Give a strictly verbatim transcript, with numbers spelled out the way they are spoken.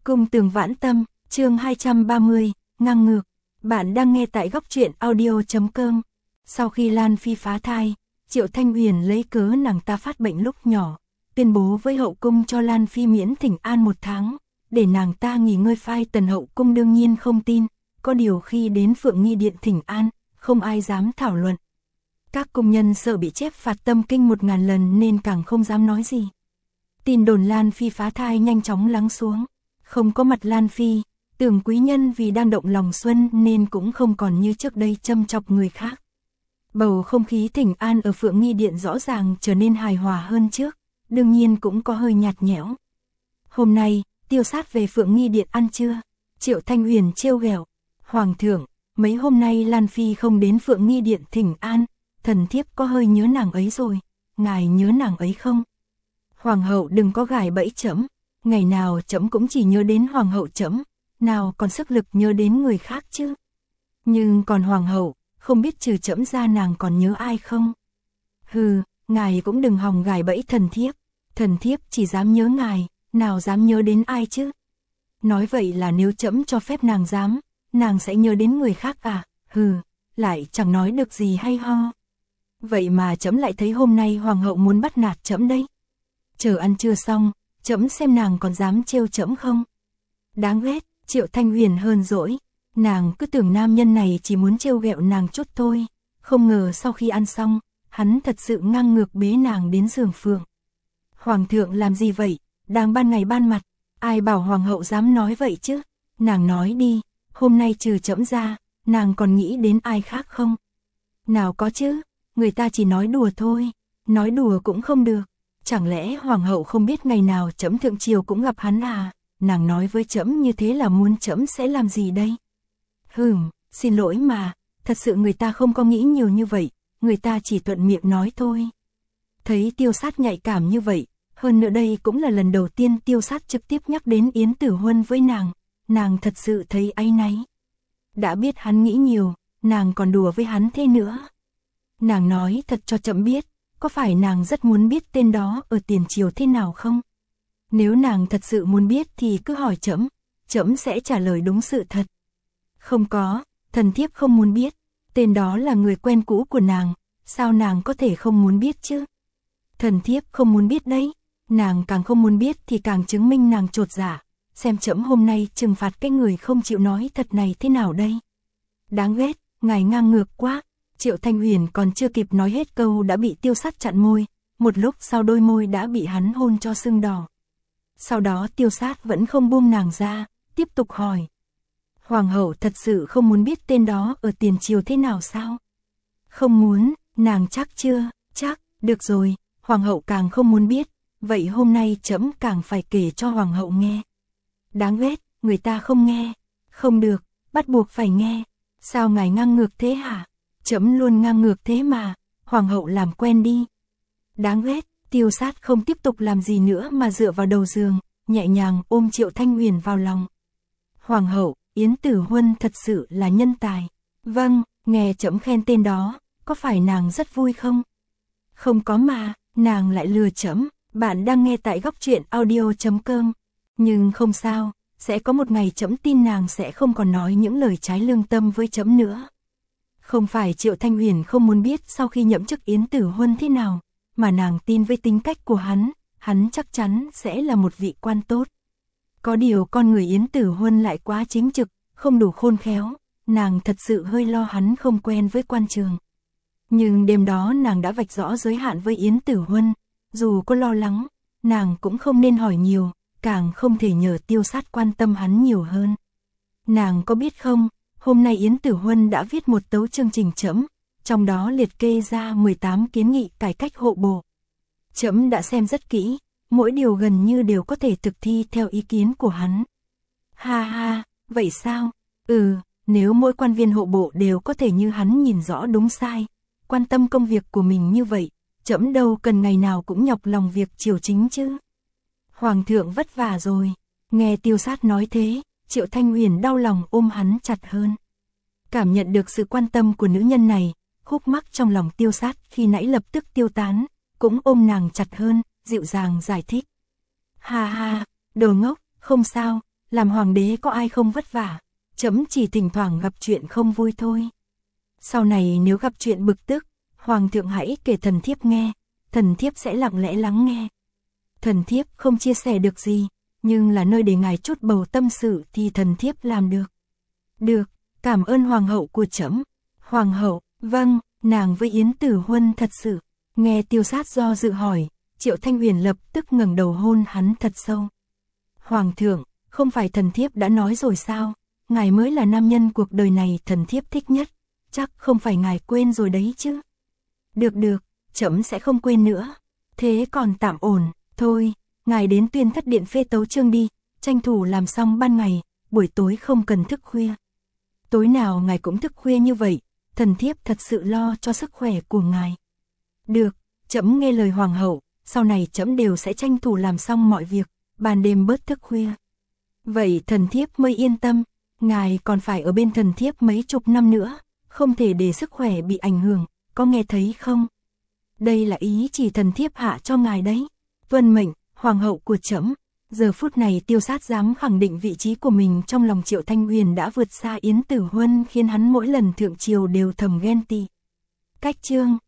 Cung Tường Vãn Tâm, chương hai trăm ba mươi, ngang ngược. Bạn đang nghe tại góc truyện audio chấm com. Sau khi Lan Phi phá thai, Triệu Thanh Huyền lấy cớ nàng ta phát bệnh lúc nhỏ, tuyên bố với hậu cung cho Lan Phi miễn thỉnh an một tháng, để nàng ta nghỉ ngơi phai tần. Hậu cung đương nhiên không tin, có điều khi đến Phượng Nghi Điện thỉnh an, không ai dám thảo luận. Các cung nhân sợ bị chép phạt tâm kinh một ngàn lần nên càng không dám nói gì. Tin đồn Lan Phi phá thai nhanh chóng lắng xuống, không có mặt Lan Phi, Tưởng quý nhân vì đang động lòng xuân nên cũng không còn như trước đây châm chọc người khác. Bầu không khí thỉnh an ở Phượng Nghi Điện rõ ràng trở nên hài hòa hơn trước, đương nhiên cũng có hơi nhạt nhẽo. Hôm nay, Tiêu Sát về Phượng Nghi Điện ăn trưa, Triệu Thanh Huyền trêu ghẹo: "Hoàng thượng, mấy hôm nay Lan Phi không đến Phượng Nghi Điện thỉnh an, thần thiếp có hơi nhớ nàng ấy rồi, ngài nhớ nàng ấy không?" "Hoàng hậu đừng có gài bẫy trẫm, ngày nào trẫm cũng chỉ nhớ đến hoàng hậu trẫm, nào còn sức lực nhớ đến người khác chứ. Nhưng còn hoàng hậu, không biết trừ trẫm ra nàng còn nhớ ai không?" "Hừ, ngài cũng đừng hòng gài bẫy thần thiếp, thần thiếp chỉ dám nhớ ngài, nào dám nhớ đến ai chứ?" "Nói vậy là nếu trẫm cho phép nàng dám, nàng sẽ nhớ đến người khác à?" "Hừ, lại chẳng nói được gì hay ho. Vậy mà trẫm lại thấy hôm nay hoàng hậu muốn bắt nạt trẫm đấy. Chờ ăn trưa xong, trẫm xem nàng còn dám trêu trẫm không." Đáng ghét, Triệu Thanh Huyền hờn dỗi, nàng cứ tưởng nam nhân này chỉ muốn trêu ghẹo nàng chút thôi, không ngờ sau khi ăn xong, hắn thật sự ngang ngược bế nàng đến giường Phượng. "Hoàng thượng làm gì vậy, đang ban ngày ban mặt, ai bảo hoàng hậu dám nói vậy chứ? Nàng nói đi, hôm nay trừ trẫm ra, nàng còn nghĩ đến ai khác không?" "Nào có chứ, người ta chỉ nói đùa thôi." "Nói đùa cũng không được, chẳng lẽ hoàng hậu không biết ngày nào trẫm thượng triều cũng gặp hắn à? Nàng nói với trẫm như thế là muốn trẫm sẽ làm gì đây?" "Hừm, xin lỗi mà, thật sự người ta không có nghĩ nhiều như vậy, người ta chỉ thuận miệng nói thôi." Thấy Tiêu Sát nhạy cảm như vậy, hơn nữa đây cũng là lần đầu tiên Tiêu Sát trực tiếp nhắc đến Yến Tử Huân với nàng, nàng thật sự thấy áy náy. Đã biết hắn nghĩ nhiều, nàng còn đùa với hắn thế nữa. "Nàng nói thật cho trẫm biết, có phải nàng rất muốn biết tên đó ở tiền triều thế nào không? Nếu nàng thật sự muốn biết thì cứ hỏi trẫm, trẫm sẽ trả lời đúng sự thật." "Không có, thần thiếp không muốn biết, tên đó là người quen cũ của nàng, sao nàng có thể không muốn biết chứ?" "Thần thiếp không muốn biết đấy, nàng càng không muốn biết thì càng chứng minh nàng chột dạ, xem trẫm hôm nay trừng phạt cái người không chịu nói thật này thế nào đây." "Đáng ghét, ngài ngang ngược quá." Triệu Thanh Huyền còn chưa kịp nói hết câu đã bị Tiêu Sát chặn môi, một lúc sau đôi môi đã bị hắn hôn cho sưng đỏ. Sau đó Tiêu Sát vẫn không buông nàng ra, tiếp tục hỏi: "Hoàng hậu thật sự không muốn biết tên đó ở tiền triều thế nào sao?" "Không muốn." "Nàng chắc chưa?" "Chắc." "Được rồi, hoàng hậu càng không muốn biết, vậy hôm nay trẫm càng phải kể cho hoàng hậu nghe." "Đáng ghét, người ta không nghe." "Không được, bắt buộc phải nghe." "Sao ngài ngang ngược thế hả?" "Trẫm luôn ngang ngược thế mà, hoàng hậu làm quen đi." Đáng ghét. Tiêu Sát không tiếp tục làm gì nữa mà dựa vào đầu giường, nhẹ nhàng ôm Triệu Thanh Huyền vào lòng. "Hoàng hậu, Yến Tử Huân thật sự là nhân tài." "Vâng, nghe trẫm khen tên đó, có phải nàng rất vui không?" "Không có mà, nàng lại lừa trẫm." Bạn đang nghe tại góc truyện audio chấm com. Nhưng không sao, sẽ có một ngày trẫm tin nàng sẽ không còn nói những lời trái lương tâm với trẫm nữa. Không phải Triệu Thanh Huyền không muốn biết sau khi nhậm chức Yến Tử Huân thế nào, mà nàng tin với tính cách của hắn, hắn chắc chắn sẽ là một vị quan tốt. Có điều con người Yến Tử Huân lại quá chính trực, không đủ khôn khéo, nàng thật sự hơi lo hắn không quen với quan trường. Nhưng đêm đó nàng đã vạch rõ giới hạn với Yến Tử Huân, dù có lo lắng, nàng cũng không nên hỏi nhiều, càng không thể nhờ Tiêu Sát quan tâm hắn nhiều hơn. Nàng có biết không, hôm nay Yến Tử Huân đã viết một tấu chương trình trẫm, trong đó liệt kê ra mười tám kiến nghị cải cách hộ bộ. Trẫm đã xem rất kỹ, mỗi điều gần như đều có thể thực thi theo ý kiến của hắn." "Ha ha, vậy sao?" "Ừ, nếu mỗi quan viên hộ bộ đều có thể như hắn nhìn rõ đúng sai, quan tâm công việc của mình như vậy, trẫm đâu cần ngày nào cũng nhọc lòng việc triều chính chứ." "Hoàng thượng vất vả rồi." Nghe Tiêu Sát nói thế, Triệu Thanh Huyền đau lòng ôm hắn chặt hơn. Cảm nhận được sự quan tâm của nữ nhân này, khúc mắc trong lòng Tiêu Sát khi nãy lập tức tiêu tán, cũng ôm nàng chặt hơn, dịu dàng giải thích: "Ha ha, đồ ngốc, không sao, làm hoàng đế có ai không vất vả, trẫm chỉ thỉnh thoảng gặp chuyện không vui thôi. Sau này nếu gặp chuyện bực tức, hoàng thượng hãy kể thần thiếp nghe, thần thiếp sẽ lặng lẽ lắng nghe. Thần thiếp không chia sẻ được gì, nhưng là nơi để ngài chút bầu tâm sự thì thần thiếp làm được. Được, cảm ơn hoàng hậu của trẫm. Hoàng hậu, vâng, nàng với Yến Tử Huân thật sự. Nghe Tiêu Sát do dự hỏi, Triệu Thanh Huyền lập tức ngẩng đầu hôn hắn thật sâu. Hoàng thượng, không phải thần thiếp đã nói rồi sao, ngài mới là nam nhân cuộc đời này thần thiếp thích nhất, chắc không phải ngài quên rồi đấy chứ. Được được, trẫm sẽ không quên nữa. Thế còn tạm ổn, thôi, ngài đến Tuyên Thất Điện phê tấu chương đi, tranh thủ làm xong ban ngày, buổi tối không cần thức khuya. Tối nào ngài cũng thức khuya như vậy, thần thiếp thật sự lo cho sức khỏe của ngài. Được, trẫm nghe lời hoàng hậu, sau này trẫm đều sẽ tranh thủ làm xong mọi việc, ban đêm bớt thức khuya. Vậy thần thiếp mới yên tâm, ngài còn phải ở bên thần thiếp mấy chục năm nữa, không thể để sức khỏe bị ảnh hưởng, có nghe thấy không? Đây là ý chỉ thần thiếp hạ cho ngài đấy. Tuân mệnh, hoàng hậu của trẫm. Giờ phút này Tiêu Sát dám khẳng định vị trí của mình trong lòng Triệu Thanh Huyền đã vượt xa Yến Tử Huân, khiến hắn mỗi lần thượng triều đều thầm ghen tị. Cách chương